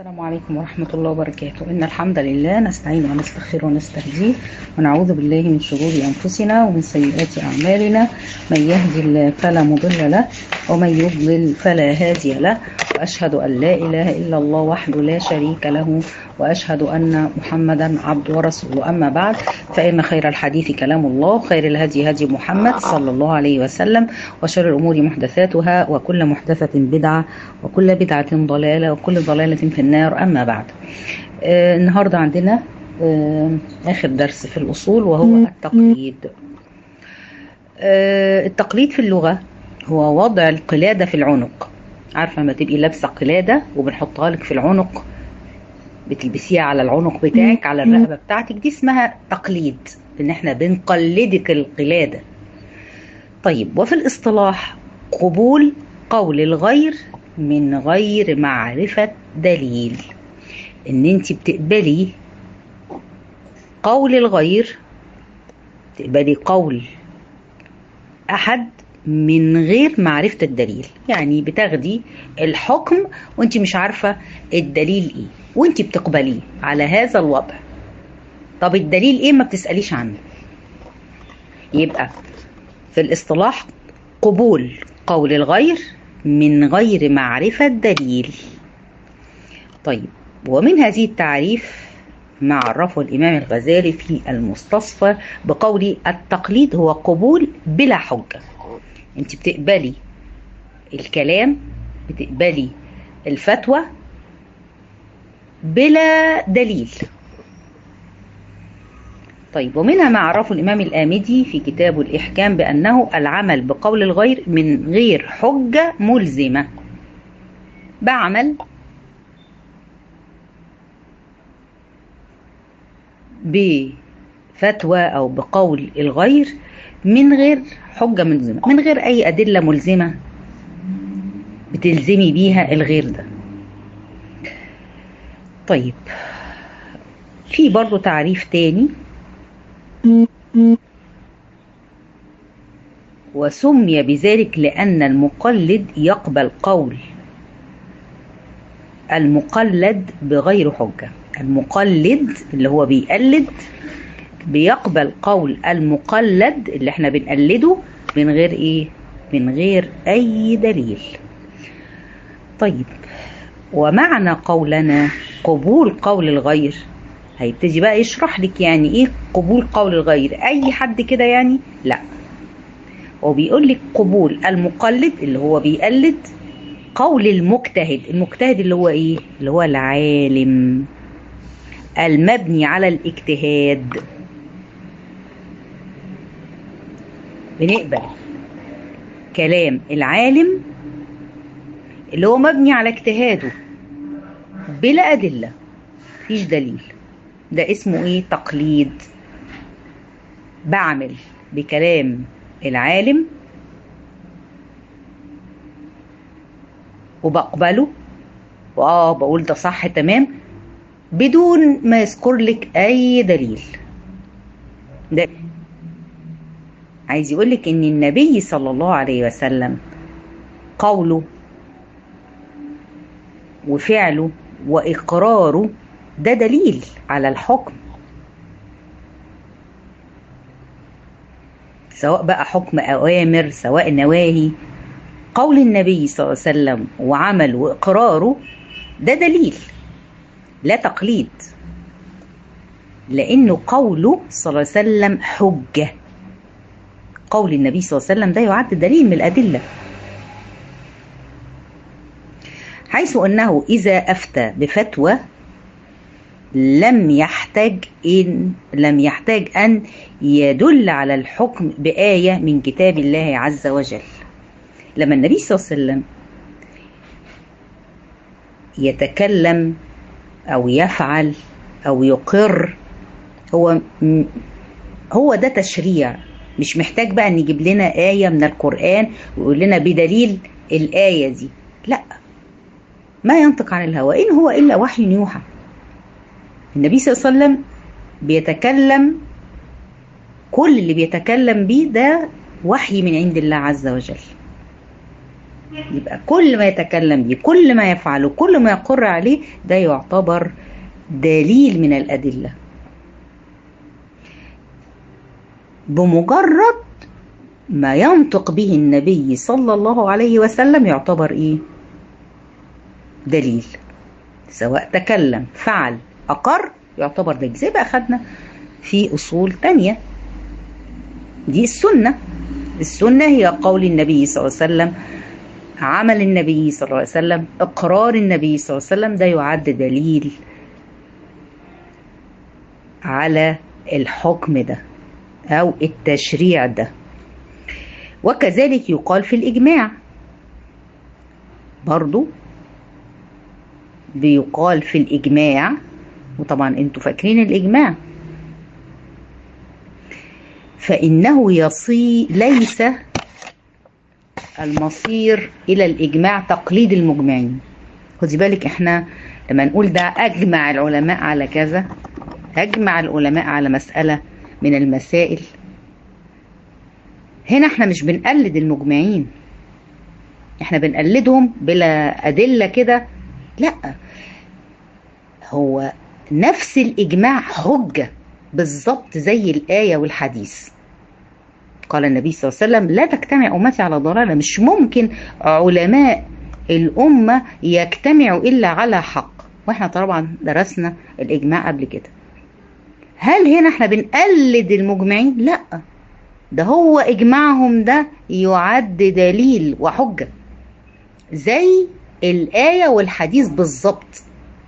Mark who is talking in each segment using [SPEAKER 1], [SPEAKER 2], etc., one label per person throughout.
[SPEAKER 1] السلام عليكم ورحمة الله وبركاته. إن الحمد لله نستعين ونستغفر ونستهديه ونعوذ بالله من شرور أنفسنا ومن سيئات أعمالنا. من يهدي الله فلا مضل له ومن يضلل فلا هادي له، وأشهد أن لا إله إلا الله وحده لا شريك له، وأشهد أن محمدا عبده ورسوله. أما بعد، فإن خير الحديث كلام الله، خير الهدي هدي محمد صلى الله عليه وسلم، وشر الأمور محدثاتها، وكل محدثة بدعة، وكل بدعة ضلالة، وكل ضلالة في النار. أما بعد، النهاردة عندنا آخر درس في الأصول وهو التقليد. التقليد في اللغة هو وضع القلادة في العنق. عارفة لما تبقي لابسة قلادة وبنحطها لك في العنق، بتلبسيها على العنق بتاعك، على الرقبة بتاعتك، دي اسمها تقليد، ان احنا بنقلدك القلادة. طيب، وفي الاصطلاح قبول قول الغير من غير معرفة دليل. ان انت بتقبلي قول الغير، تقبلي قول احد من غير معرفة الدليل. يعني بتاخدي الحكم وانت مش عارفة الدليل ايه، وانت بتقبليه على هذا الوضع. طب الدليل ايه؟ ما بتسأليش عنه. يبقى في الاصطلاح قبول قول الغير من غير معرفة دليل. طيب، ومن هذه التعريف ما عرفه الإمام الغزالي في المستصفى بقول التقليد هو قبول بلا حجة. انت بتقبلي الكلام، بتقبلي الفتوى بلا دليل. طيب، ومنها ما عرفه الإمام الآمدي في كتابه الإحكام بأنه العمل بقول الغير من غير حجة ملزمة. بعمل بفتوى أو بقول الغير من غير حجة ملزمة، من غير أي أدلة ملزمة بتلزمي بيها الغير ده. طيب، في برضو تعريف تاني، وسمي بذلك لأن المقلد يقبل قول المقلد بغير حجة. المقلد اللي هو بيقلد بيقبل قول المقلد اللي احنا بنقلده من غير ايه؟ من غير اي دليل. طيب، ومعنى قولنا قبول قول الغير، هيبتدي بقى يشرح لك يعني ايه قبول قول الغير. اي حد كده يعني؟ لا، هو بيقول لك قبول المقلد اللي هو بيقلد قول المجتهد. المجتهد اللي هو ايه؟ اللي هو العالم المبني على الاجتهاد. بنقبل كلام العالم اللي هو مبني على اجتهاده بلا أدلة، مفيش دليل. ده اسمه ايه؟ تقليد. بعمل بكلام العالم وبقبله، بقول ده صح تمام، بدون ما يذكر لك اي دليل. ده عايز يقول لك ان النبي صلى الله عليه وسلم قوله وفعله واقراره ده دليل على الحكم، سواء بقى حكم اوامر سواء نواهي. قول النبي صلى الله عليه وسلم وعمل واقراره ده دليل، لا تقليد، لانه قوله صلى الله عليه وسلم حجة. قول النبي صلى الله عليه وسلم ده يعد دليل من الأدلة، حيث أنه إذا أفتى بفتوى لم يحتاج أن يدل على الحكم بآية من كتاب الله عز وجل. لما النبي صلى الله عليه وسلم يتكلم أو يفعل أو يقر، هو ده تشريع، مش محتاج بقى نجيب لنا آية من القرآن ويقول لنا بدليل الآية دي. لا، ما ينطق عن الهوى، إن هو إلا وحي يوحى. النبي صلى الله عليه وسلم بيتكلم، كل اللي بيتكلم بيه ده وحي من عند الله عز وجل. يبقى كل ما يتكلم به، كل ما يفعله، كل ما يقر عليه، ده يعتبر دليل من الأدلة. بمجرد ما ينطق به النبي صلى الله عليه وسلم يعتبر ايه؟ دليل. سواء تكلم، فعل، أقر، يعتبر دليل. زي بقى أخدنا في أصول تانية. دي السنة. السنة هي قول النبي صلى الله عليه وسلم، عمل النبي صلى الله عليه وسلم، إقرار النبي صلى الله عليه وسلم، ده يعد دليل على الحكم ده أو التشريع ده. وكذلك يقال في الإجماع، برضو بيقال في الإجماع. وطبعا انتوا فاكرين الإجماع، فإنه ليس المصير إلى الإجماع تقليد المجمعين. خدي بالك، احنا لما نقول ده أجمع العلماء على كذا، أجمع العلماء على مسألة من المسائل، هنا احنا مش بنقلد المجمعين، احنا بنقلدهم بلا أدلة كده، لا، هو نفس الإجماع حجة بالظبط زي الآية والحديث. قال النبي صلى الله عليه وسلم: لا تجتمع أمتي على ضلالة. مش ممكن علماء الأمة يجتمعوا إلا على حق. واحنا طبعا درسنا الإجماع قبل كده. هل هنا احنا بنقلد المجمعين؟ لا، ده هو إجماعهم ده يعد دليل وحجة زي الآية والحديث بالظبط.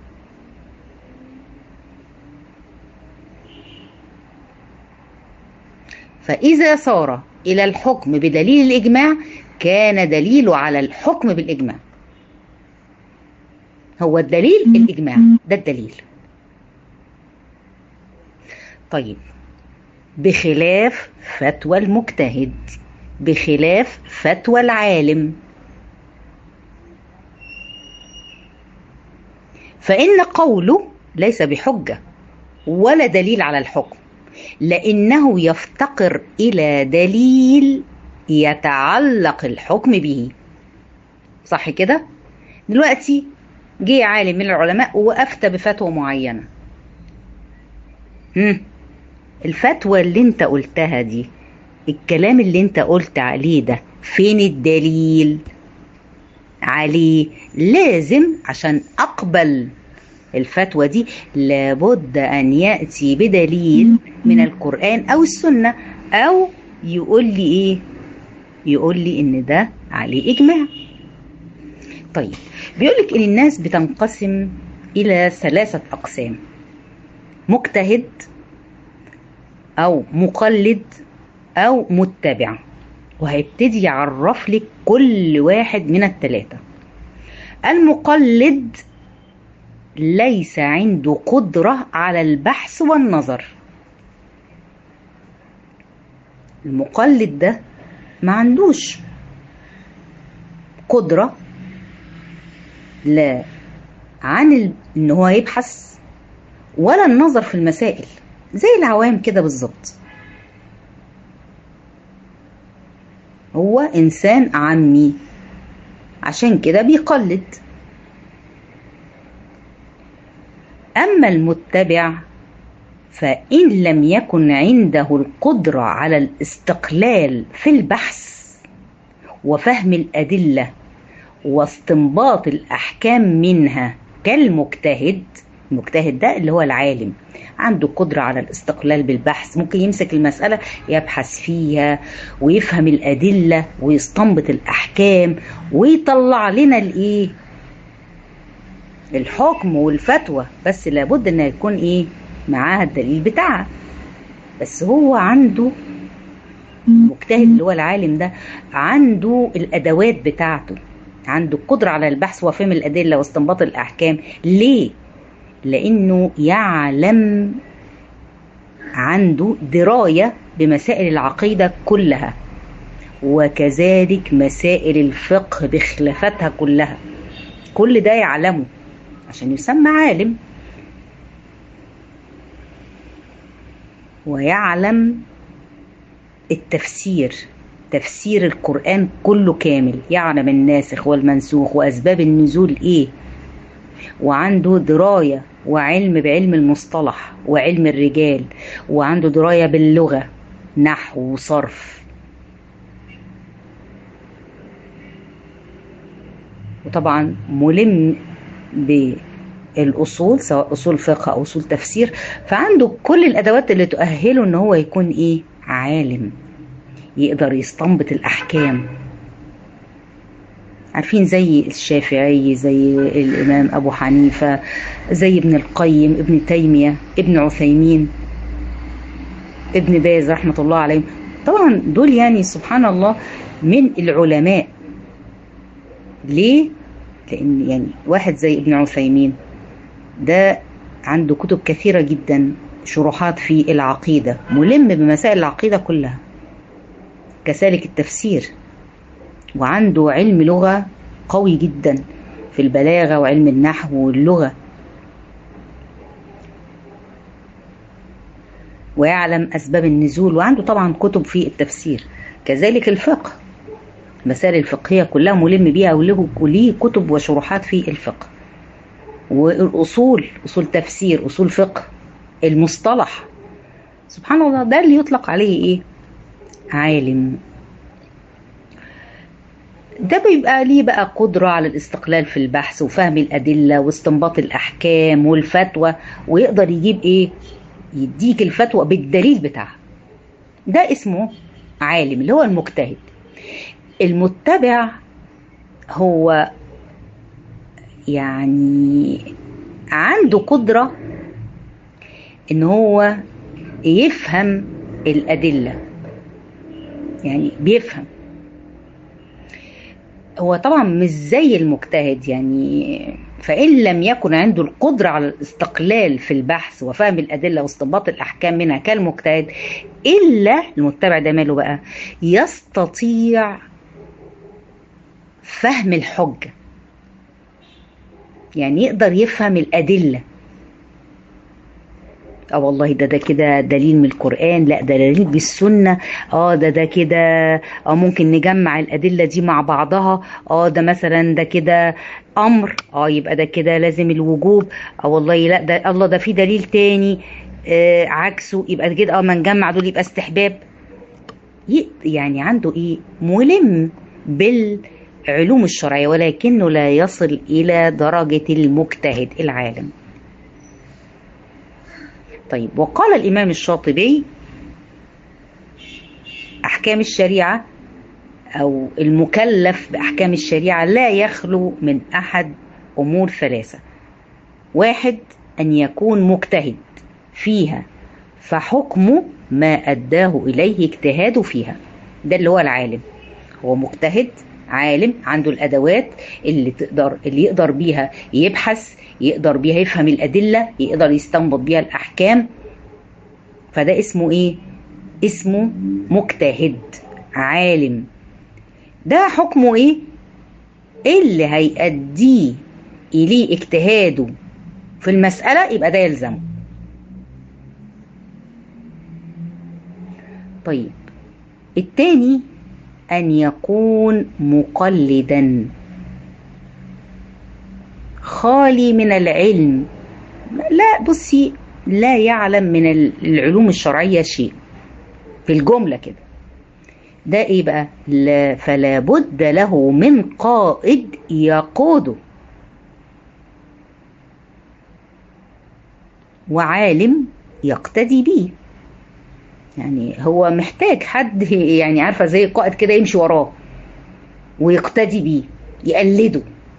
[SPEAKER 1] فإذا صار إلى الحكم بدليل الإجماع كان دليله على الحكم بالإجماع. هو الدليل الإجماع، ده الدليل. طيب، بخلاف فتوى المجتهد، بخلاف فتوى العالم، فإن قوله ليس بحجة ولا دليل على الحكم، لأنه يفتقر إلى دليل يتعلق الحكم به. صح كده؟ دلوقتي جه عالم من العلماء وأفتى بفتوى معينة. الفتوى اللي انت قلتها دي، الكلام اللي انت قلت عليه ده، فين الدليل عليه؟ لازم عشان أقبل الفتوى دي لابد أن يأتي بدليل من القرآن أو السنة، أو يقول لي إيه؟ يقول لي إن ده عليه إجماع. طيب، بيقولك إن الناس بتنقسم إلى 3 أقسام: مجتهد أو مقلد أو متبع. وهيبتدي يعرف لك كل واحد من ال3. المقلد ليس عنده قدرة على البحث والنظر. المقلد ده ما عندوش قدرة لا عن ان هو يبحث ولا النظر في المسائل، زي العوام كده بالظبط. هو انسان عامي، عشان كده بيقلد. أما المتبع فإن لم يكن عنده القدرة على الاستقلال في البحث وفهم الأدلة واستنباط الأحكام منها كالمجتهد، المجتهد ده اللي هو العالم، عنده قدرة على الاستقلال بالبحث، ممكن يمسك المسألة يبحث فيها ويفهم الأدلة ويستنبط الأحكام ويطلع لنا الإيه؟ الحكم والفتوى. بس لابد ان يكون ايه؟ معاها الدليل بتاعها. بس هو عنده مجتهد اللي هو العالم ده عنده الادوات بتاعته، عنده القدرة على البحث وفهم الادلة واستنباط الاحكام. ليه؟ لانه يعلم، عنده دراية بمسائل العقيدة كلها، وكذلك مسائل الفقه بخلافاتها كلها، كل ده يعلمه عشان يسمى عالم. ويعلم التفسير تفسير القرآن كله كامل، يعلم الناسخ والمنسوخ وأسباب النزول إيه، وعنده دراية وعلم بعلم المصطلح وعلم الرجال، وعنده دراية باللغة نحو وصرف، وطبعا ملم بالأصول سواء أصول فقه أو أصول تفسير، فعنده كل الأدوات اللي تؤهله إن هو يكون إيه، عالم يقدر يستنبط الأحكام. عارفين زي الشافعي، زي الإمام أبو حنيفة، زي ابن القيم، ابن تيمية، ابن عثيمين، ابن باز رحمة الله عليهم. طبعا دول يعني سبحان الله من العلماء. ليه؟ لأن يعني واحد زي ابن عثيمين ده عنده كتب كثيرة جدا، شروحات في العقيدة، ملم بمسائل العقيدة كلها، كذلك التفسير، وعنده علم لغة قوي جدا في البلاغة وعلم النحو واللغة، ويعلم أسباب النزول، وعنده طبعا كتب في التفسير. كذلك الفقه، مسائل الفقهية كلها ملم بيها، وليه كتب وشروحات في الفقه. والأصول، أصول تفسير، أصول فقه، المصطلح، سبحان الله ده اللي يطلق عليه إيه، عالم. ده بيبقى ليه بقى قدرة على الاستقلال في البحث وفهم الأدلة واستنباط الأحكام والفتوى، ويقدر يجيب إيه، يديك الفتوى بالدليل بتاعها. ده اسمه عالم، اللي هو المجتهد. المتبع هو يعني عنده قدرة إن هو يفهم الأدلة، يعني بيفهم. هو طبعا مش زي المجتهد يعني، فإن لم يكن عنده القدرة على الاستقلال في البحث وفهم الأدلة واستنباط الأحكام منها كالمجتهد، إلا المتبع ده ماله بقى، يستطيع فهم الحجة، يعني يقدر يفهم الأدلة. والله ده كده دليل من القرآن، لا ده دليل بالسنة، ده كده ممكن نجمع الأدلة دي مع بعضها، ده مثلا ده كده أمر، يبقى ده كده لازم الوجوب، والله لا ده الله ده في دليل تاني عكسه، يبقى كده ما نجمع دول يبقى استحباب. يعني عنده ايه، ملم بالعلوم الشرعية، ولكنه لا يصل إلى درجة المجتهد العالم. طيب، وقال الإمام الشاطبي: أحكام الشريعة أو المكلف بأحكام الشريعة لا يخلو من أحد أمور ثلاثة: واحد، أن يكون مجتهد فيها فحكمه ما أداه إليه اجتهاده فيها. ده اللي هو العالم، هو مجتهد عالم، عنده الأدوات اللي يقدر بيها يبحث، يقدر بيها يفهم الأدلة، يقدر يستنبط بيها الأحكام. فده اسمه إيه؟ اسمه مجتهد عالم. ده حكمه إيه؟ اللي هيأديه إليه اجتهاده في المسألة يبقى ده يلزمه. طيب، التاني أن يكون مقلدا خالي من العلم، لا بصي لا يعلم من العلوم الشرعية شيء في الجملة كده. ده ايه بقى؟ لا، فلا بد له من قائد يقوده، وعالم يقتدي به. يعني هو محتاج حد، يعني عارفة زي قائد كده يمشي وراه ويقتدي بيه، يقلده،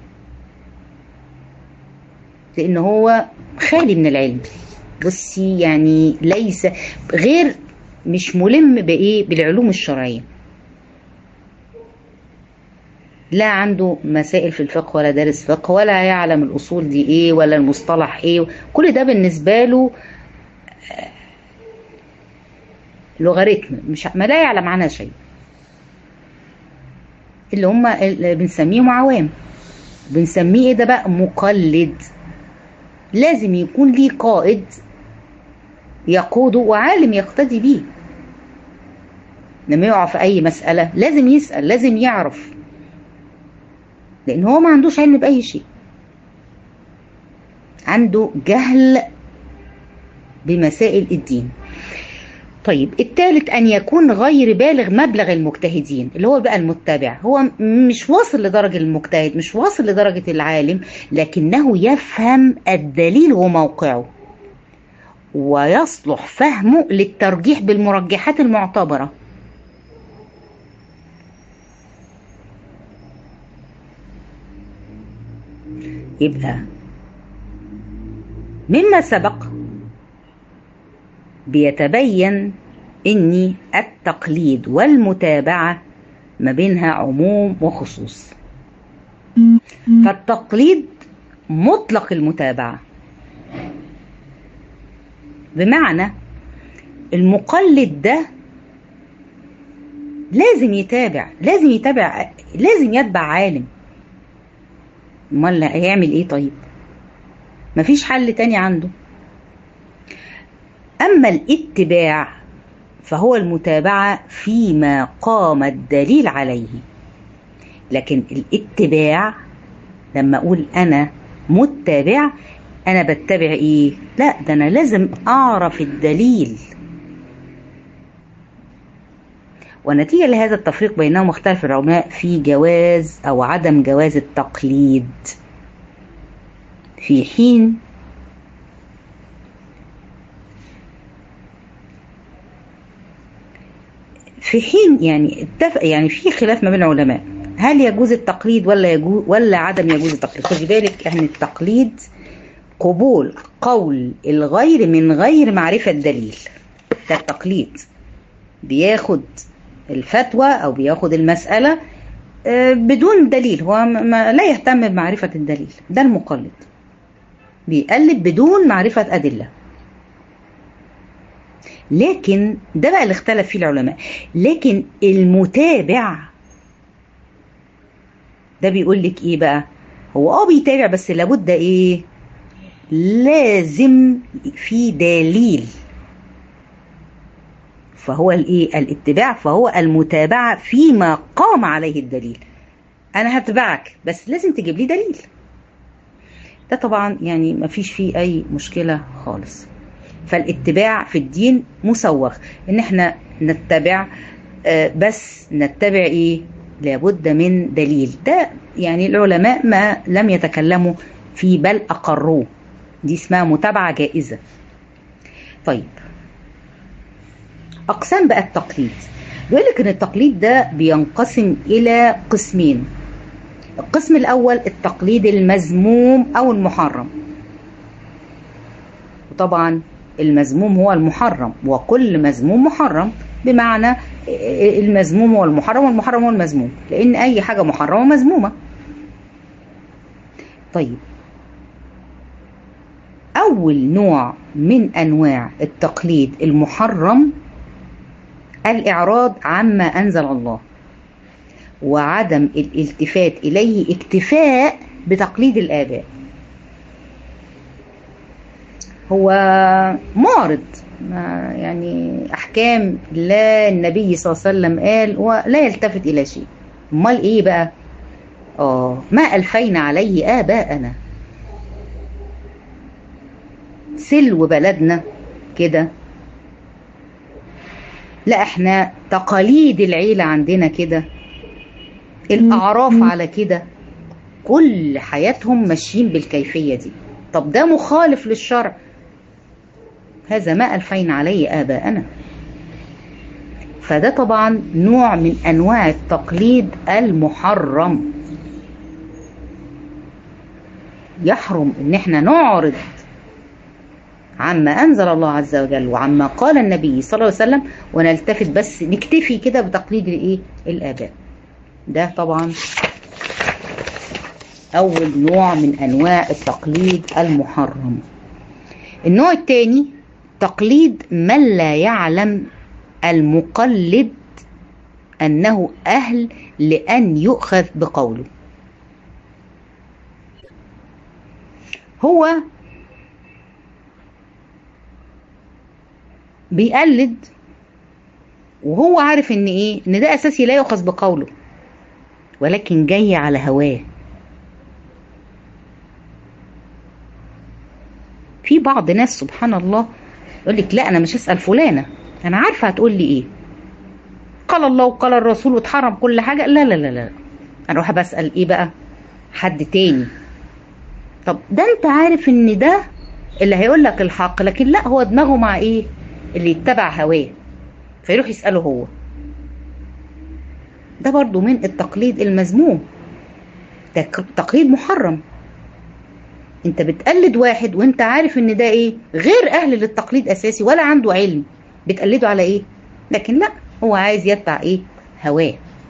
[SPEAKER 1] لأن هو خالي من العلم. بصي يعني ليس غير، مش ملم بإيه، بالعلوم الشرعية، لا عنده مسائل في الفقه ولا دارس فقه ولا يعلم الأصول دي إيه ولا المصطلح إيه، كل ده بالنسبة له لوغاريتم، مش ما لا يعلم عنها شيء، اللي هم اللي بنسميهم عوام. بنسميه إيه ده بقى؟ مقلد. لازم يكون ليه قائد يقوده وعالم يقتدي بيه. لما يقع في أي مسألة لازم يسأل، لازم يعرف، لأن هو ما عندوش علم بأي شيء، عنده جهل بمسائل الدين. طيب الثالث أن يكون غير بالغ مبلغ المجتهدين، اللي هو بقى المتبع، هو مش واصل لدرجة المجتهد، مش واصل لدرجة العالم، لكنه يفهم الدليل وموقعه، ويصلح فهمه للترجيح بالمرجحات المعتبرة. يبقى مما سبق بيتبين ان التقليد والمتابعة ما بينها عموم وخصوص. فالتقليد مطلق المتابعة، بمعنى المقلد ده لازم يتابع، لازم يتبع عالم، امال هيعمل ايه؟ طيب مفيش حل تاني عنده. اما الاتباع فهو المتابعة فيما قام الدليل عليه. لكن الاتباع لما اقول انا متبع، انا بتبع ايه؟ لا، ده انا لازم اعرف الدليل. ونتيجة لهذا التفريق بينهم اختلف العلماء في جواز او عدم جواز التقليد، في حين يعني في خلاف ما بين العلماء، هل يجوز التقليد ولا عدم يجوز التقليد. خدي بالك ان التقليد قبول قول الغير من غير معرفة دليل، ده التقليد. بياخد الفتوى او بياخد المسألة بدون دليل، هو لا يهتم بمعرفة الدليل، ده المقلد، بيقلد بدون معرفة أدلة. لكن ده بقى اللي اختلف فيه العلماء. لكن المتابع ده بيقول لك ايه بقى؟ هو بيتابع، بس لابد ايه؟ لازم في دليل. فهو الايه؟ الاتباع فهو المتابعة فيما قام عليه الدليل. انا هتبعك بس لازم تجيب لي دليل. ده طبعا يعني ما فيش فيه اي مشكلة خالص. فالاتباع في الدين مسوغ، ان احنا نتبع، بس نتبع ايه؟ لابد من دليل. ده يعني العلماء ما لم يتكلموا فيه بل اقروه، دي اسمها متابعة جائزة. طيب اقسام بقى التقليد، بيقول لك ان التقليد ده بينقسم الى قسمين. القسم الاول التقليد المذموم او المحرم، وطبعا المذموم هو المحرم، وكل مذموم محرم، بمعنى المذموم هو المحرم والمحرم هو المذموم، لان اي حاجة محرمة مذمومة. طيب اول نوع من انواع التقليد المحرم الاعراض عما انزل الله، وعدم الالتفات اليه اكتفاء بتقليد الاباء. هو معرض، يعني احكام لا النبي صلى الله عليه وسلم قال ولا يلتفت الى شيء. امال ايه بقى؟ ما الفينا عليه اباءنا، سلو بلدنا كده، لا احنا تقاليد العيلة عندنا كده، الاعراف على كده، كل حياتهم ماشيين بالكيفية دي. طب ده مخالف للشرع، هذا ما ألفين عليه آباءنا. فده طبعا نوع من أنواع التقليد المحرم. يحرم ان احنا نعرض عما أنزل الله عز وجل وعما قال النبي صلى الله عليه وسلم، ونلتفت بس نكتفي كده بتقليد الايه؟ الآباء. ده طبعا أول نوع من أنواع التقليد المحرم. النوع الثاني تقليد من لا يعلم المقلد أنه أهل لأن يؤخذ بقوله. هو بيقلد وهو عارف ان ايه، ان ده اساسي لا يؤخذ بقوله، ولكن جاي على هواه. في بعض ناس سبحان الله يقول لك لا انا مش هسأل فلانة، انا عارفة هتقول لي ايه، قال الله وقال الرسول واتحرم كل حاجة، لا لا لا لا، انا اروح بسأل ايه بقى، حد تاني. طب ده انت عارف ان ده اللي هيقول لك الحق، لكن لا، هو دماغه مع ايه، اللي يتبع هواه، فيروح يسأله هو. ده برضو من التقليد المذموم، ده تقليد محرم. انت بتقلد واحد وانت عارف ان ده ايه، غير اهل للتقليد اساسي ولا عنده علم، بتقلده على ايه، لكن لا، هو عايز يتبع ايه، هواه.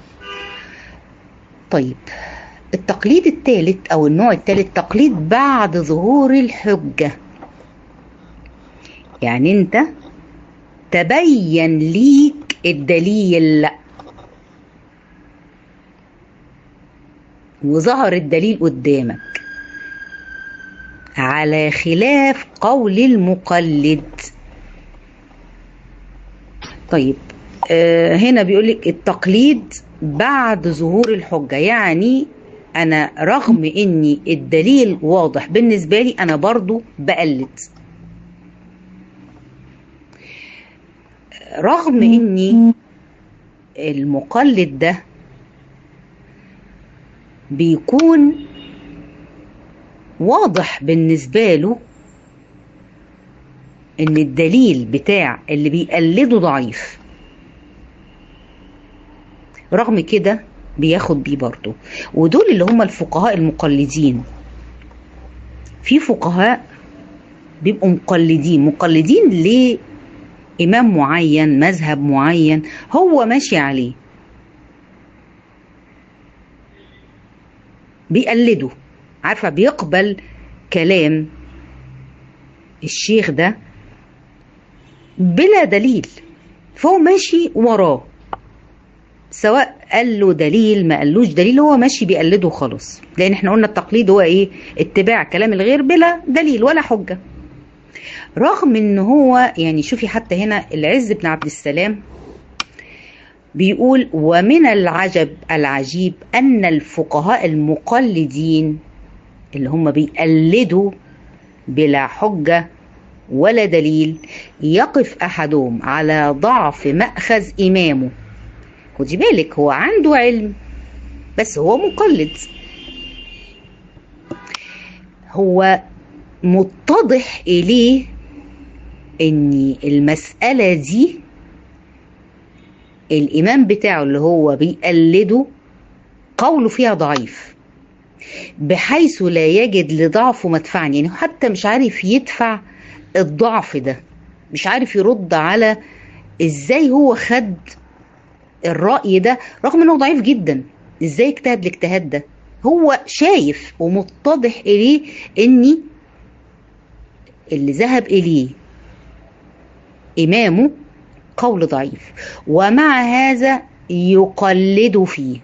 [SPEAKER 1] طيب، التقليد الثالث او النوع الثالث، تقليد بعد ظهور الحجة. يعني انت تبين ليك الدليل وظهر الدليل قدامك على خلاف قول المقلد. طيب، هنا بيقولك التقليد بعد ظهور الحجة، يعني أنا رغم إني الدليل واضح بالنسبة لي أنا برضو بقلد، رغم إني المقلد ده بيكون واضح بالنسبة له إن الدليل بتاع اللي بيقلده ضعيف، رغم كده بياخد بيه برضه. ودول اللي هم الفقهاء المقلدين. في فقهاء بيبقوا مقلدين لإمام معين، مذهب معين هو ماشي عليه، بيقلده، عارفة، بيقبل كلام الشيخ ده بلا دليل، فهو ماشي وراه، سواء قال له دليل ما قالوش دليل، هو ماشي بيقلده خلاص. لان احنا قلنا التقليد هو ايه، اتباع كلام الغير بلا دليل ولا حجة. رغم ان هو يعني، شوفي حتى هنا العز بن عبد السلام بيقول: ومن العجب العجيب ان الفقهاء المقلدين اللي هم بيقلدوا بلا حجة ولا دليل، يقف احدهم على ضعف مأخذ امامه. خدي بالك، هو عنده علم بس هو مقلد، هو متضح إليه إن المسألة دي الإمام بتاعه اللي هو بيقلده قوله فيها ضعيف، بحيث لا يجد لضعفه مدفعا، يعني حتى مش عارف يدفع الضعف ده، مش عارف يرد على إزاي هو خد الرأي ده رغم إنه ضعيف جدا، إزاي اجتهد الاجتهاد ده. هو شايف ومتضح إليه إني اللي ذهب إليه إمامه قول ضعيف، ومع هذا يقلد فيه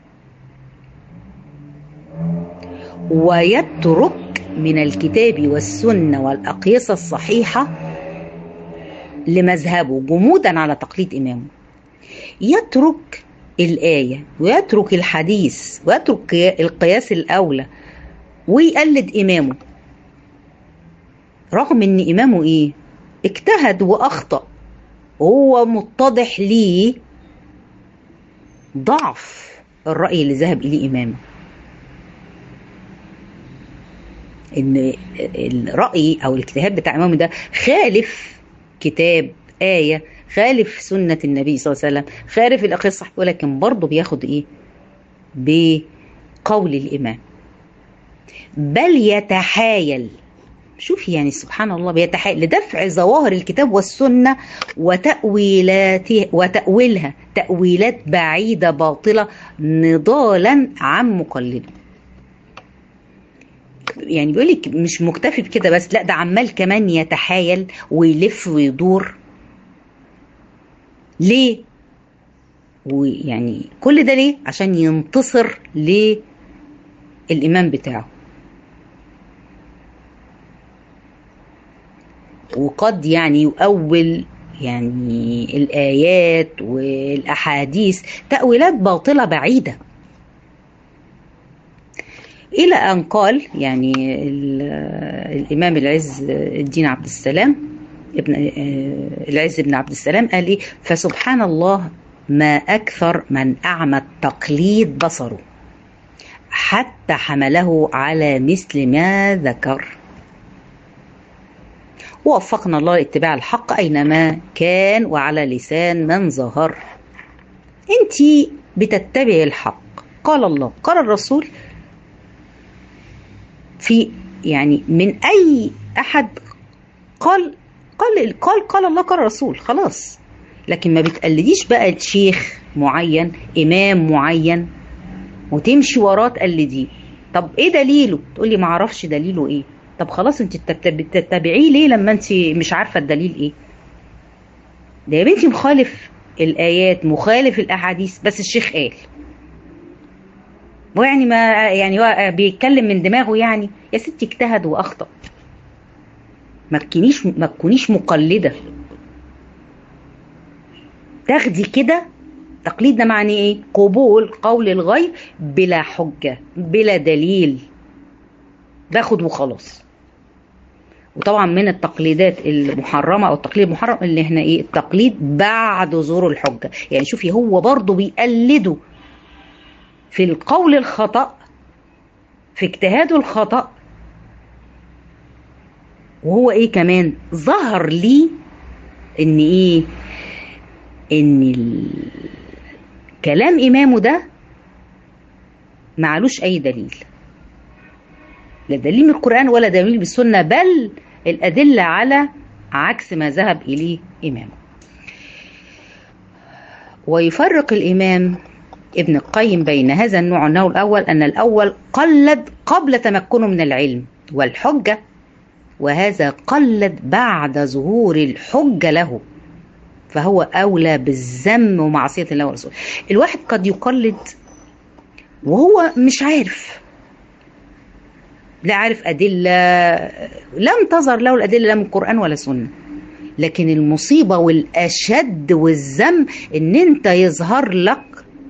[SPEAKER 1] ويترك من الكتاب والسنة والأقيسة الصحيحة لمذهبه جمودا على تقليد إمامه. يترك الآية ويترك الحديث ويترك القياس الأولى ويقلد إمامه، رغم إن إمامه إيه، اجتهد وأخطأ، هو متضح ليه ضعف الرأي اللي ذهب إليه إمامه، إن الرأي أو الاجتهاد بتاع إمامه ده خالف كتاب، آية، خالف سنة النبي صلى الله عليه وسلم، خالف الأقيس الصحيح، ولكن برضه بياخد إيه، بقول الإمام، بل يتحايل. شوفي يعني سبحان الله، بيتحايل لدفع ظواهر الكتاب والسنة وتأويلها تأويلات بعيدة باطلة نضالا عن مقلده. يعني بيقولك مش مكتفي بكده بس، لا، ده عمال كمان يتحايل ويلف ويدور. ليه؟ ويعني كل ده ليه؟ عشان ينتصر للإمام بتاعه. وقد يعني يؤول يعني الآيات والأحاديث تأويلات باطلة بعيدة، إلى أن قال يعني الإمام العز الدين عبد السلام ابن العز بن عبد السلام قال إيه: فسبحان الله ما أكثر من أعمى التقليد بصره حتى حمله على مثل ما ذكر، ووفقنا الله لاتباع الحق أينما كان وعلى لسان من ظهر. أنت بتتبعي الحق، قال الله قال الرسول، في يعني من أي أحد قال الله قال الرسول، خلاص. لكن ما بتقلديش بقى شيخ معين، إمام معين، وتمشي وراه تقلديه. طب ايه دليله؟ تقولي ما اعرفش دليله ايه. طب خلاص، انت بتتبعيه ليه لما انت مش عارفه الدليل ايه؟ ده يا بنتي مخالف الايات، مخالف الاحاديث، بس الشيخ قال، ويعني ما يعني هو بيتكلم من دماغه يعني. يا ستي اجتهد واخطأ، ما تكونيش مقلده. تاخدي كده تقليد ده معناه ايه؟ قبول قول الغير بلا حجه بلا دليل، باخد وخلاص. وطبعا من التقليدات المحرمه او التقليد المحرم اللي احنا ايه؟ التقليد بعد ظهور الحجه. يعني شوفي، هو برضه بيقلده في القول الخطأ، في اجتهاده الخطأ، وهو ايه كمان؟ ظهر لي ان ايه؟ ان كلام امامه ده معلوش اي دليل، لا دليل من القرآن ولا دليل بالسنة، بل الأدلة على عكس ما ذهب إليه إمامه. ويفرق الإمام ابن القيم بين هذا النوع الأول، أن الأول قلد قبل تمكنه من العلم والحجة، وهذا قلد بعد ظهور الحجة له، فهو أولى بالذم ومعصية الله ورسوله. الواحد قد يقلد وهو مش عارف، لا عارف أدلة، لم تظهر له الأدلة لا من القرآن ولا سنة. لكن المصيبة والأشد والذم إن أنت يظهر لك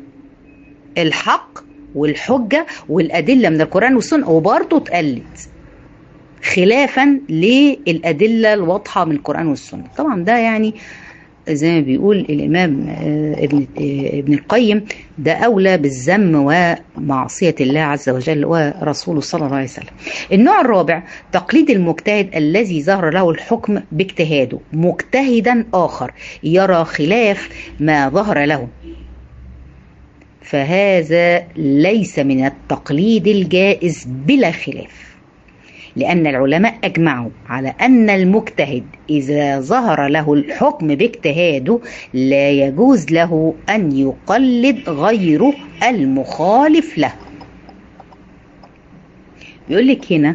[SPEAKER 1] الحق والحجة والأدلة من القرآن والسنة وبرضه تقلد خلافا للأدلة الواضحة من القرآن والسنة. طبعا ده يعني زي ما بيقول الإمام ابن القيم، ده أولى بالذم ومعصية الله عز وجل ورسوله صلى الله عليه وسلم. النوع الرابع تقليد المجتهد الذي ظهر له الحكم باجتهاده، مجتهدا آخر يرى خلاف ما ظهر له، فهذا ليس من التقليد الجائز بلا خلاف، لأن العلماء أجمعوا على أن المجتهد إذا ظهر له الحكم باجتهاده لا يجوز له أن يقلد غيره المخالف له. بيقول لك هنا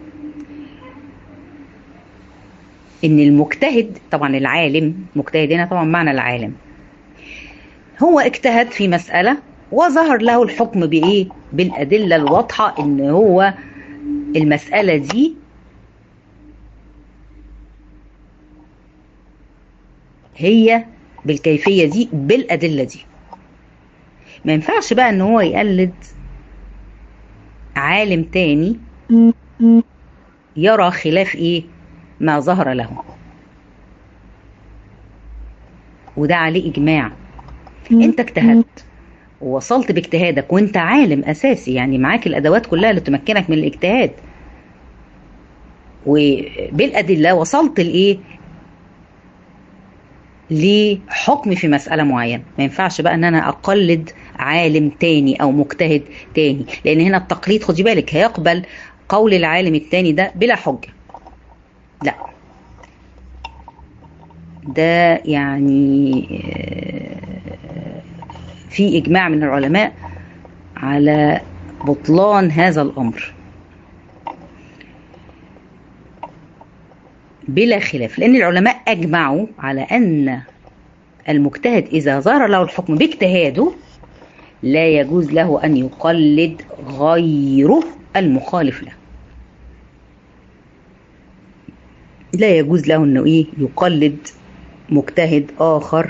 [SPEAKER 1] إن المجتهد، طبعا العالم، مجتهد هنا طبعا معنى العالم، هو اجتهد في مسألة وظهر له الحكم بإيه؟ بالأدلة الواضحة إن هو المسألة دي هي بالكيفية دي بالأدلة دي. ما ينفعش بقى ان هو يقلد عالم تاني يرى خلاف ايه ما ظهر له، وده عليه إجماع. انت اجتهدت ووصلت باجتهادك وانت عالم أساسي، يعني معاك الأدوات كلها اللي تمكنك من الاجتهاد، وبالأدلة وصلت لإيه؟ لحكم في مسألة معينة. ما ينفعش بقى ان انا اقلد عالم تاني او مجتهد تاني، لان هنا التقليد خدي بالك هيقبل قول العالم التاني ده بلا حجة، لا ده يعني في اجماع من العلماء على بطلان هذا الامر بلا خلاف، لأن العلماء أجمعوا على أن المجتهد إذا ظهر له الحكم باجتهاده لا يجوز له أن يقلد غيره المخالف له، لا يجوز له أنه إيه؟ يقلد مجتهد آخر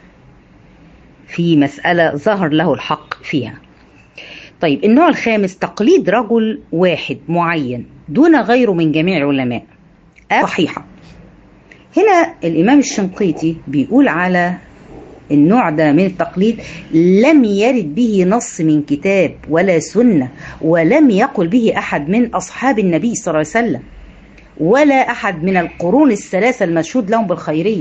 [SPEAKER 1] في مسألة ظهر له الحق فيها. طيب النوع الخامس تقليد رجل واحد معين دون غيره من جميع العلماء صحيحة. هنا الإمام الشنقيطي بيقول على النوع ده من التقليد لم يرد به نص من كتاب ولا سنة، ولم يقل به أحد من أصحاب النبي صلى الله عليه وسلم ولا أحد من القرون الثلاثة المشهود لهم بالخيرية،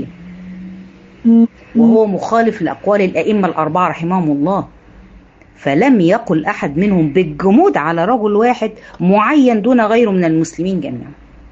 [SPEAKER 1] وهو مخالف لأقوال الأئمة الأربعة رحمهم الله. فلم يقل أحد منهم بالجمود على رجل واحد معين دون غيره من المسلمين جميعا،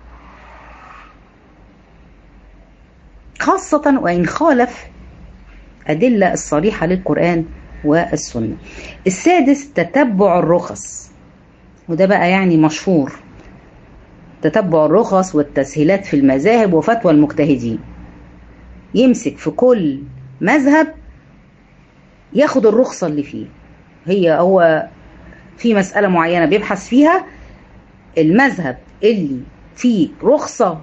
[SPEAKER 1] خاصة وإن خالف أدلة الصريحة للقرآن والسنة. السادس تتبع الرخص، وده بقى يعني مشهور، تتبع الرخص والتسهيلات في المذاهب وفتوى المجتهدين. يمسك في كل مذهب ياخد الرخصة اللي فيه، هو في مسألة معينة بيبحث فيها، المذهب اللي فيه رخصة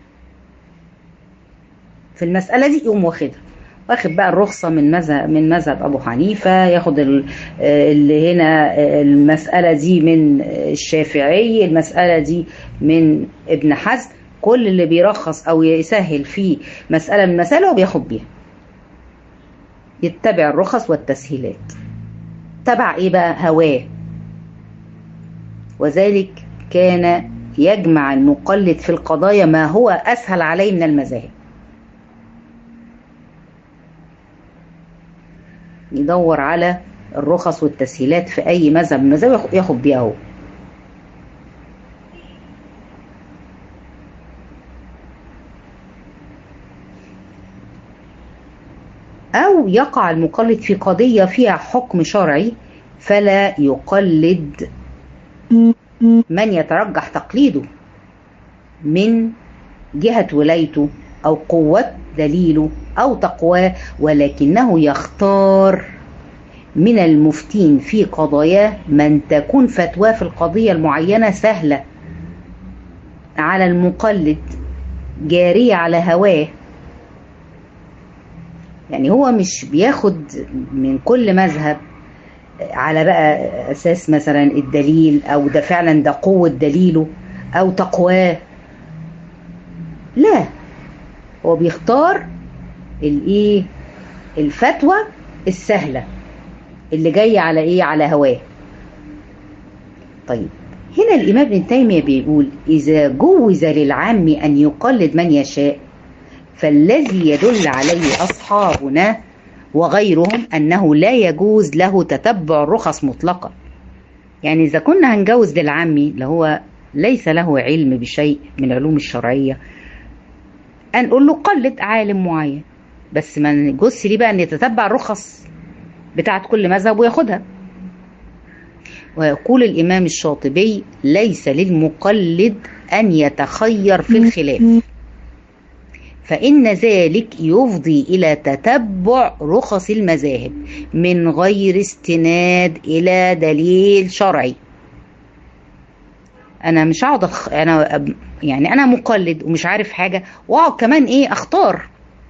[SPEAKER 1] في المسألة دي يقوم واخد بقى الرخصة من مذهب أبو حنيفة، ياخد اللي هنا المسألة دي من الشافعي، المسألة دي من ابن حزم. كل اللي بيرخص أو يسهل في مسألة من المسائل هو بياخد بيها، يتبع الرخص والتسهيلات. تبع إيه بقى؟ هواه. وذلك كان يجمع المقلد في القضايا ما هو أسهل عليه من المذاهب، يدور على الرخص والتسهيلات في أي مذهب من المذاهب ياخد بيها هو. أو يقع المقلد في قضية فيها حكم شرعي فلا يقلد من يترجح تقليده من جهة ولايته أو قوة دليله أو تقواه، ولكنه يختار من المفتين في قضاياه من تكون فتواه في القضية المعينة سهلة على المقلد جارية على هواه. يعني هو مش بياخد من كل مذهب على بقى أساس مثلا الدليل أو ده فعلا ده قوة دليله أو تقواه، لا، هو بيختار الفتوى السهلة اللي جاية على ايه؟ على هواه. طيب هنا الإمام ابن تيمية بيقول إذا جوز للعام أن يقلد من يشاء فالذي يدل عليه أصحابنا وغيرهم أنه لا يجوز له تتبع الرخص مطلقا. يعني إذا كنا هنجوز للعامي اللي هو ليس له علم بشيء من العلوم الشرعية نقول له قلد عالم معين، بس ما نجوزش ليه بقى أن يتتبع الرخص بتاعت كل مذهب وياخدها. ويقول الإمام الشاطبي ليس للمقلد أن يتخير في الخلاف، فإن ذلك يفضي إلى تتبع رخص المذاهب من غير استناد إلى دليل شرعي. أنا مش هقعد أنا مقلد ومش عارف حاجة وأقعد كمان أختار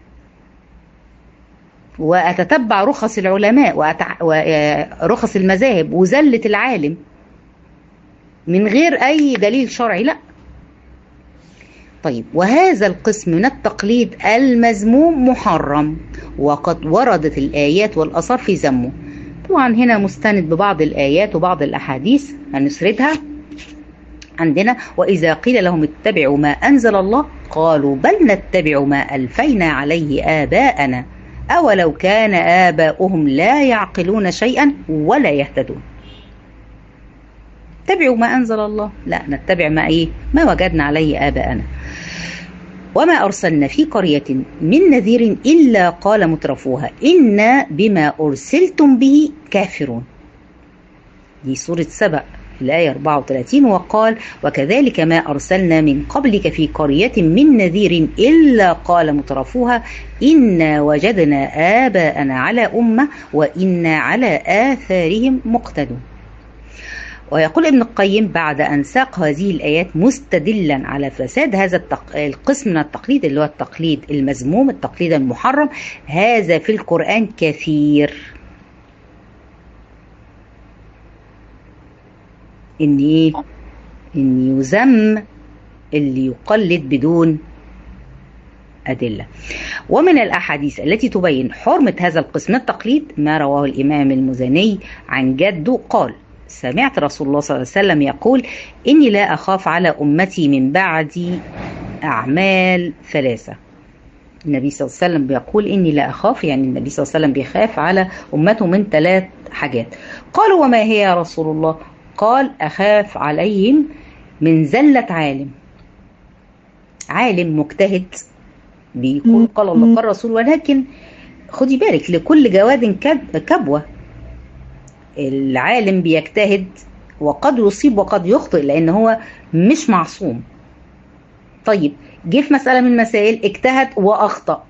[SPEAKER 1] وأتتبع رخص العلماء ورخص المذاهب وزلة العالم من غير أي دليل شرعي، لا. طيب وهذا القسم من التقليد المذموم محرم، وقد وردت الآيات والآثار في ذمه. طبعا هنا مستند ببعض الآيات وبعض الأحاديث هنسردها عندنا. وإذا قيل لهم اتبعوا ما أنزل الله قالوا بل نتبع ما ألفينا عليه آباءنا أولو كان آباؤهم لا يعقلون شيئا ولا يهتدون. اتبعوا ما أنزل الله، لا نتبع ما وجدنا عليه آباءنا. وما أرسلنا في قرية من نذير إلا قال مترفوها إنا بما أرسلتم به كافرون. دي سورة سبأ الآية 34. وقال وكذلك ما أرسلنا من قبلك في قرية من نذير إلا قال مترفوها إنا وجدنا آباءنا على أمة وإنا على آثارهم مقتدون. ويقول ابن القيم بعد أن ساق هذه الآيات مستدلا على فساد هذا القسم من التقليد اللي هو التقليد المذموم، التقليد المحرم، هذا في القرآن كثير. إن إيه؟ إن يذم اللي يقلد بدون أدلة. ومن الأحاديث التي تبين حرمة هذا القسم من التقليد ما رواه الإمام المزني عن جده قال: سمعت رسول الله صلى الله عليه وسلم يقول: إني لا أخاف على أمتي من بعدي أعمال ثلاثة. النبي صلى الله عليه وسلم بيقول إني لا أخاف، يعني النبي صلى الله عليه وسلم بيخاف على أمته من 3 حاجات. قالوا: وما هي يا رسول الله؟ قال: أخاف عليهم من زلة عالم مجتهد بيقول قال الله قال الرسول، ولكن خدي بالك لكل جواد كبوة. العالم بيجتهد وقد يصيب وقد يخطئ لأن هو مش معصوم. طيب جه في مسألة من المسائل اجتهد وأخطأ،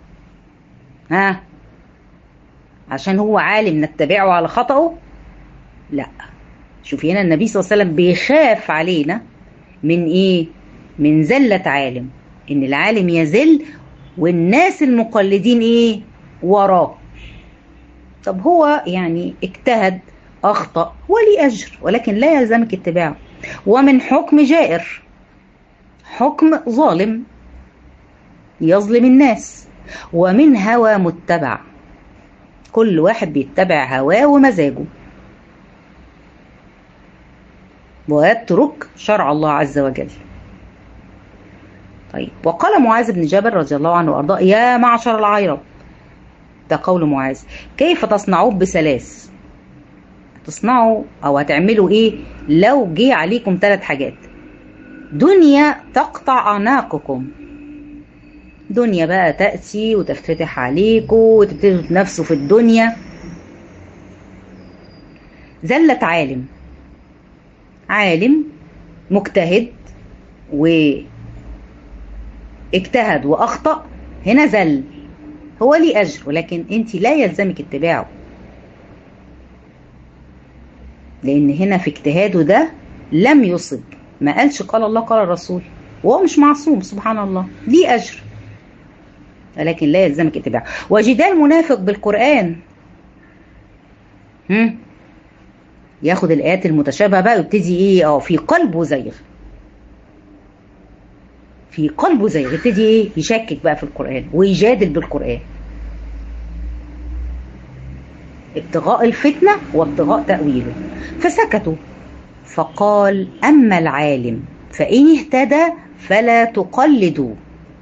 [SPEAKER 1] عشان هو عالم نتبعه على خطأه؟ لا. شوفي هنا النبي صلى الله عليه وسلم بيخاف علينا من ايه؟ من زلة عالم، ان العالم يزل والناس المقلدين ايه؟ وراه. طب هو يعني اجتهد اخطأ ولي اجر، ولكن لا يلزمك اتباعه. ومن حكم جائر، حكم ظالم يظلم الناس، ومن هوى متبع، كل واحد بيتبع هواه ومزاجه ويترك شرع الله عز وجل. طيب وقال معاذ بن جبل رضي الله عنه وارضاه: يا معشر العرب، ده قول معاذ، كيف تصنعون بثلاث؟ تصنعوا او هتعملوا ايه لو جه عليكم 3 حاجات؟ دنيا تقطع اعناقكم، دنيا بقى تأتي وتفتتح عليكم وتبتدوا تنافسوا في الدنيا. زلة عالم مجتهد واجتهد واخطأ، هنا زل، هو ليه اجر ولكن انت لا يلزمك اتباعه، لان هنا في اجتهاده ده لم يصب، ما قالش قال الله قال الرسول، وهو مش معصوم سبحان الله، ليه اجر ولكن لا يلزمك اتباعه. وجدال منافق بالقرآن، ياخد الآيات المتشابهة بقى ويبتدي ايه؟ في قلبه زيغ، في قلبه زيغ، يبتدي ايه؟ يشكك بقى في القرآن ويجادل بالقرآن، ابتغاء الفتنة وابتغاء تأويله. فسكتوا، فقال: أما العالم فإن اهتدى فلا تقلدوا.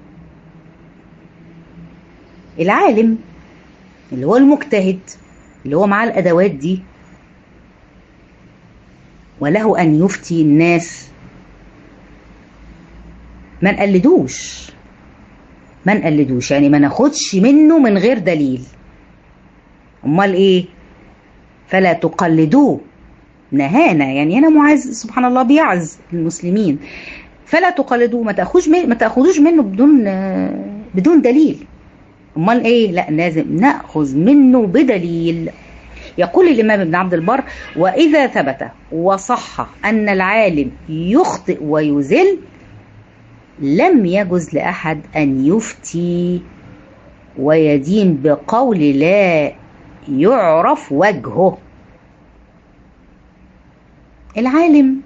[SPEAKER 1] العالم اللي هو المجتهد اللي هو معاه الأدوات دي وله أن يفتي الناس، ما نقلدوش يعني ما ناخدش منه من غير دليل. امال ايه؟ فلا تقلدوه، نهانا، يعني هنا معاذ سبحان الله بيعز المسلمين، فلا تقلدوه، ما تاخدوش منه بدون دليل. امال ايه؟ لا لازم ناخذ منه بدليل. يقول الامام ابن عبد البر: واذا ثبت وصح ان العالم يخطئ ويزل لم يجوز لاحد ان يفتي ويدين بقول لا يعرف وجهه. العالم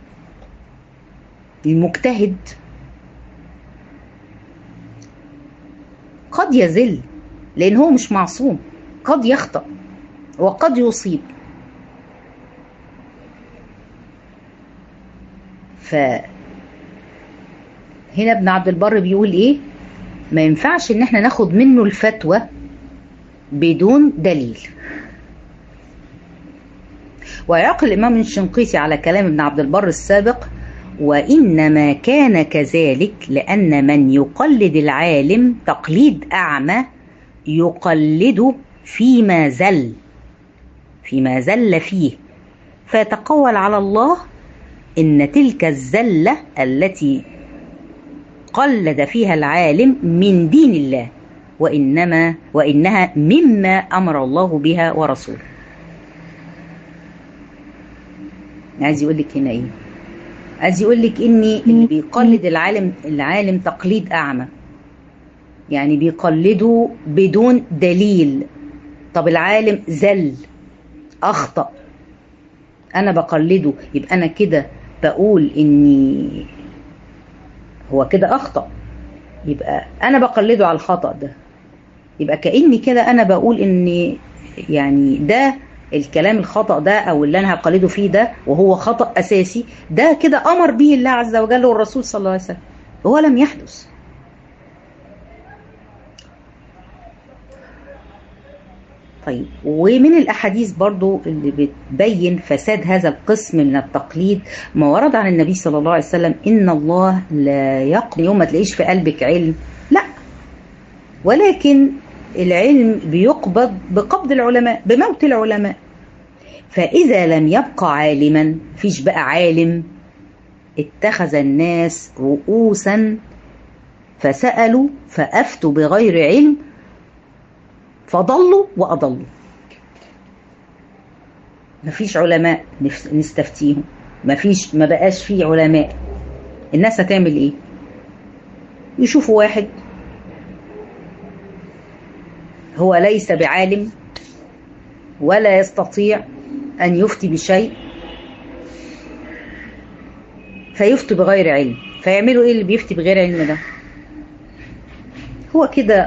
[SPEAKER 1] المجتهد قد يزل لأن هو مش معصوم، قد يخطأ وقد يصيب. فهنا ابن عبد البر بيقول ايه؟ ما ينفعش ان احنا ناخد منه الفتوى بدون دليل. ويعقل الإمام الشنقيطي على كلام ابن عبد البر السابق: وإنما كان كذلك لأن من يقلد العالم تقليد أعمى يقلده فيما زل فيه، فيتقول على الله إن تلك الزلة التي قلد فيها العالم من دين الله، وإنها مما أمر الله بها ورسوله. عايز يقول لك هنا ايه؟ عايز يقول لك ان اللي بيقلد العالم تقليد اعمى، يعني بيقلده بدون دليل. طب العالم زل، اخطأ، انا بقلده، يبقى انا كده بقول اني هو كده اخطأ، يبقى انا بقلده على الخطأ ده، يبقى كأني كده انا بقول ان يعني ده الكلام الخطأ ده او اللي انا هقلده فيه ده وهو خطأ اساسي، ده كده امر به الله عز وجل والرسول صلى الله عليه وسلم، هو لم يحدث. طيب، ومن الأحاديث برضو اللي بتبين فساد هذا القسم من التقليد ما ورد عن النبي صلى الله عليه وسلم: إن الله لا يقضي، يوم ما تلاقيش في قلبك علم، لا، ولكن العلم بيقبض بقبض العلماء، بموت العلماء. فإذا لم يبقى عالما، فيش بقى عالم، اتخذ الناس رؤوسا فسألوا فأفتوا بغير علم فضلوا وأضلوا. مفيش علماء نستفتيهم، ما بقاش فيه علماء، الناس هتعمل ايه؟ يشوفوا واحد هو ليس بعالم ولا يستطيع أن يفتي بشيء، فيفتي بغير علم. فيعملوا ايه اللي بيفتي بغير علم ده؟ هو كده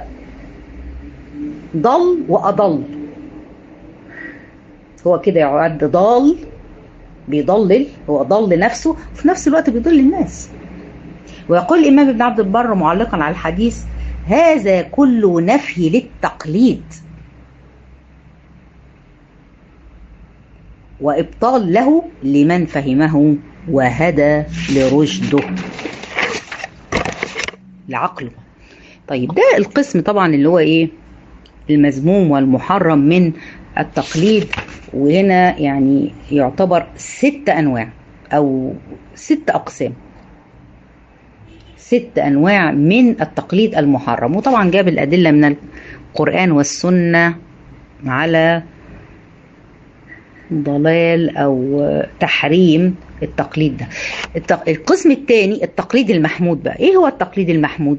[SPEAKER 1] ضل وأضل، هو كده يعد ضال، بيضلل، هو ضل نفسه وفي نفس الوقت بيضل الناس. ويقول الإمام ابن عبد البر معلقا على الحديث: هذا كله نفي للتقليد وإبطال له لمن فهمه وهدى لرشده، لعقله. طيب، ده القسم طبعا اللي هو ايه؟ المذموم والمحرم من التقليد. وهنا يعني يعتبر 6 أنواع أو 6 أقسام، 6 أنواع من التقليد المحرم. وطبعا جاب الأدلة من القرآن والسنة على ضلال أو تحريم التقليد ده. القسم الثاني التقليد المحمود. بقى إيه هو التقليد المحمود؟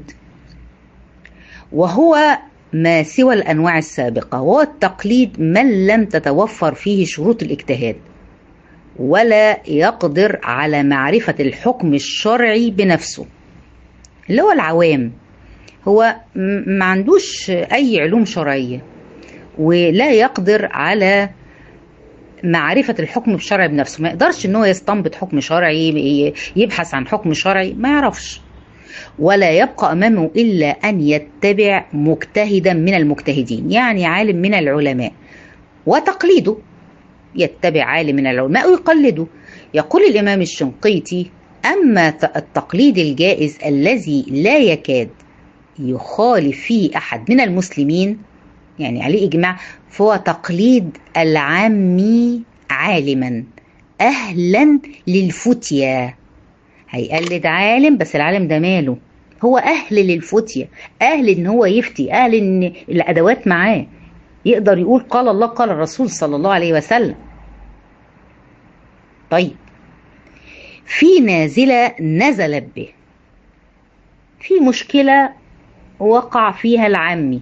[SPEAKER 1] وهو ما سوى الأنواع السابقة، وهو التقليد من لم تتوفر فيه شروط الاجتهاد ولا يقدر على معرفة الحكم الشرعي بنفسه، اللي هو العوام، هو ما عندوش أي علوم شرعية ولا يقدر على معرفة الحكم الشرعي بنفسه، ما يقدرش ان هو يستنبط حكم شرعي، يبحث عن حكم شرعي، ما يعرفش، ولا يبقى أمامه إلا أن يتبع مجتهدا من المجتهدين، يعني عالم من العلماء، وتقليده، يتبع عالم من العلماء ويقلده. يقول الإمام الشنقيطي: أما التقليد الجائز الذي لا يكاد يخالف فيه أحد من المسلمين، يعني عليه إجماع، فهو تقليد العامي عالما أهلا للفتية. هيقلد عالم، بس العالم ده ماله؟ هو أهل للفتية، أهل إن هو يفتي، أهل إن الأدوات معاه، يقدر يقول قال الله قال الرسول صلى الله عليه وسلم. طيب، في نازلة نزلت به، في مشكلة وقع فيها العامي،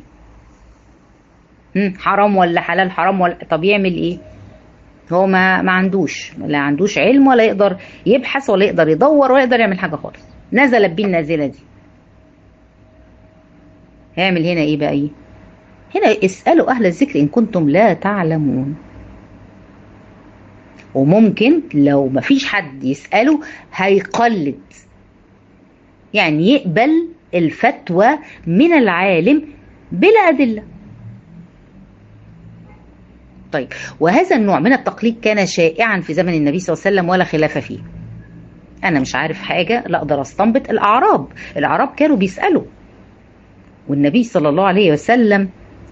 [SPEAKER 1] حرام ولا حلال، حرام ولا، طب يعمل ايه؟ هو ما عندوش، لا عندوش علم ولا يقدر يبحث ولا يقدر يدور ولا يقدر يعمل حاجة خالص، نزلت بيه النازلة دي، هيعمل هنا ايه بقى؟ ايه هنا؟ اسألوا أهل الذكر إن كنتم لا تعلمون. وممكن لو ما فيش حد يسأله هيقلد، يعني يقبل الفتوى من العالم بلا أدلة. طيب، وهذا النوع من التقليد كان شائعا في زمن النبي صلى الله عليه وسلم ولا خلاف فيه. أنا مش عارف حاجة، لا أقدر أستنبط. الأعراب كانوا بيسألوا، والنبي صلى الله عليه وسلم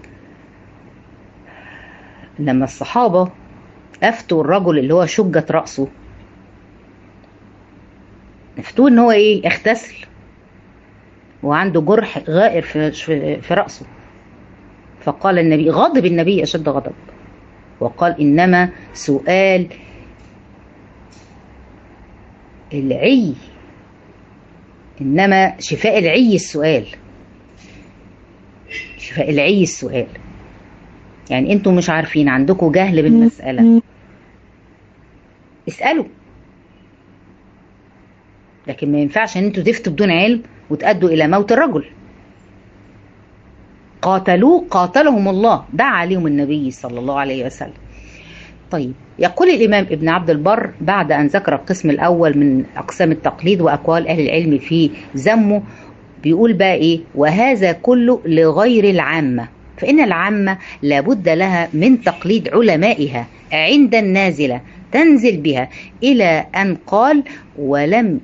[SPEAKER 1] لما الصحابة أفتوا الرجل اللي هو شجت رأسه، افتوه ان هو ايه؟ اغتسل وعنده جرح غائر في رأسه. فقال النبي، غضب النبي أشد غضب، وقال: إنما سؤال العي، إنما شفاء العي السؤال. شفاء العي السؤال، يعني انتم مش عارفين، عندكم جهل بالمسألة، اسألوا. لكن ما ينفعش ان انتوا تفتوا بدون علم وتأدوا الى موت الرجل. قاتلوه قاتلهم الله، دعا عليهم النبي صلى الله عليه وسلم. طيب، يقول الإمام ابن عبد البر بعد أن ذكر القسم الأول من أقسام التقليد وأقوال أهل العلم في ذمه، بيقول بقى إيه: وهذا كله لغير العامة، فإن العامة لابد لها من تقليد علمائها عند النازلة تنزل بها، إلى أن قال: ولم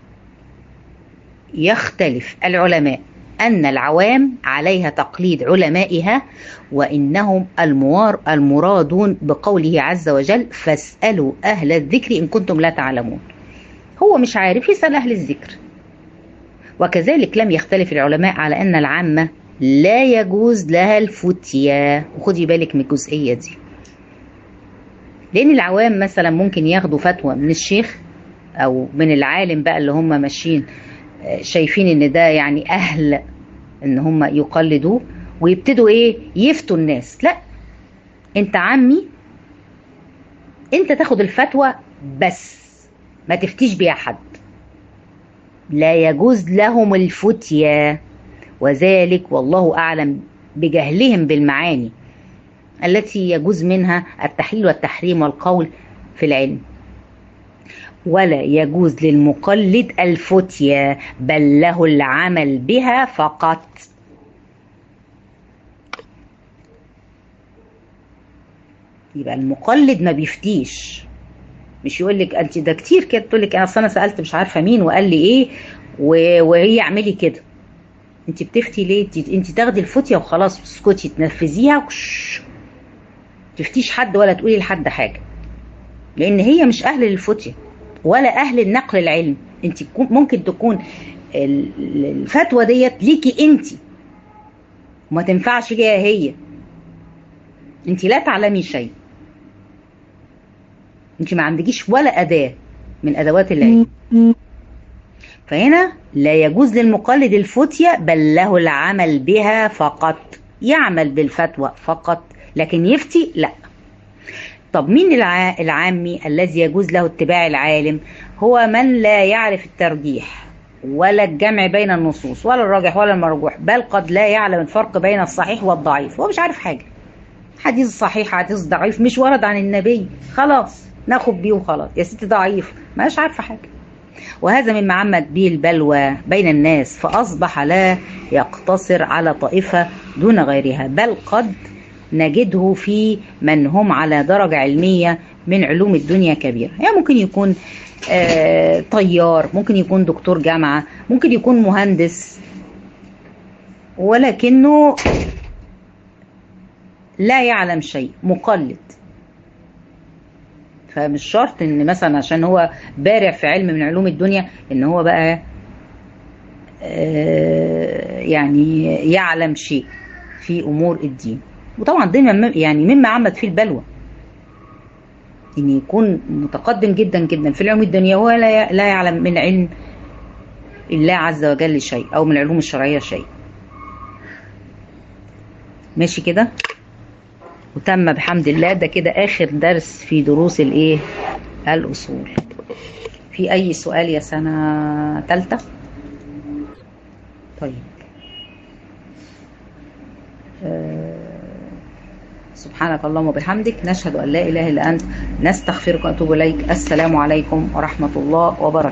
[SPEAKER 1] يختلف العلماء أن العوام عليها تقليد علمائها، وإنهم المرادون بقوله عز وجل: فاسألوا أهل الذكر إن كنتم لا تعلمون. هو مش عارف، يسأل أهل الذكر. وكذلك لم يختلف العلماء على أن العامة لا يجوز لها الفتية. وخدي بالك من الجزئية دي، لأن العوام مثلا ممكن ياخدوا فتوى من الشيخ أو من العالم بقى اللي هم ماشيين شايفين ان ده يعني اهل ان هم يقلدوه، ويبتدوا ايه يفتوا الناس. لا، انت عمي، انت تاخد الفتوى بس ما تفتيش بيها حد. لا يجوز لهم الفتية، وذلك والله اعلم بجهلهم بالمعاني التي يجوز منها التحليل والتحريم والقول في العلم. ولا يجوز للمقلد الفتية، بل له العمل بها فقط. يبقى المقلد ما بيفتيش، مش يقول لك انت ده كتير كده تقول لك انا سالت مش عارفه مين وقال لي ايه وهي اعملي كده. انت بتفتي ليه؟ انت تاخدي الفتيه وخلاص، تسكتي تنفذيها، تفتيش حد ولا تقولي لحد حاجه، لان هي مش اهل للفتيه ولا اهل النقل العلم. انت ممكن تكون الفتوى ديت ليكي انت وما تنفعش ليها هي. انت لا تعلمي شيء، انت ما عندكيش ولا اداة من ادوات العلم. فهنا لا يجوز للمقلد الفتية، بل له العمل بها فقط. يعمل بالفتوى فقط، لكن يفتي لا. طب مين العامي الذي يجوز له اتباع العالم؟ هو من لا يعرف الترجيح ولا الجمع بين النصوص ولا الراجح ولا المرجوح، بل قد لا يعلم الفرق بين الصحيح والضعيف. هو مش عارف حاجة، حديث صحيح حديث ضعيف مش ورد عن النبي، خلاص ناخد بيه وخلاص. يا ستي ضعيف، مش عارفة حاجة. وهذا مما عمت به البلوى بين الناس، فأصبح لا يقتصر على طائفة دون غيرها، بل قد نجده في من هم على درجة علمية من علوم الدنيا كبيرة. يعني ممكن يكون طيار، ممكن يكون دكتور جامعة، ممكن يكون مهندس، ولكنه لا يعلم شيء، مقلد. فمش شرط ان مثلا عشان هو بارع في علم من علوم الدنيا ان هو بقى يعني يعلم شيء في امور الدين. وطبعا ده يعني مما عمت فيه البلوى، ان يكون متقدم جدا جدا في العلوم الدنيا وهو لا يعلم من علم الله عز وجل شيء او من العلوم الشرعية شيء. ماشي كده، وتم بحمد الله. ده كده اخر درس في دروس الايه الاصول. في اي سؤال يا سنة تالتة؟ طيب، سبحانك اللهم وبحمدك، نشهد ان لا اله الا انت، نستغفرك ونتوب اليك. السلام عليكم ورحمة الله وبركاته.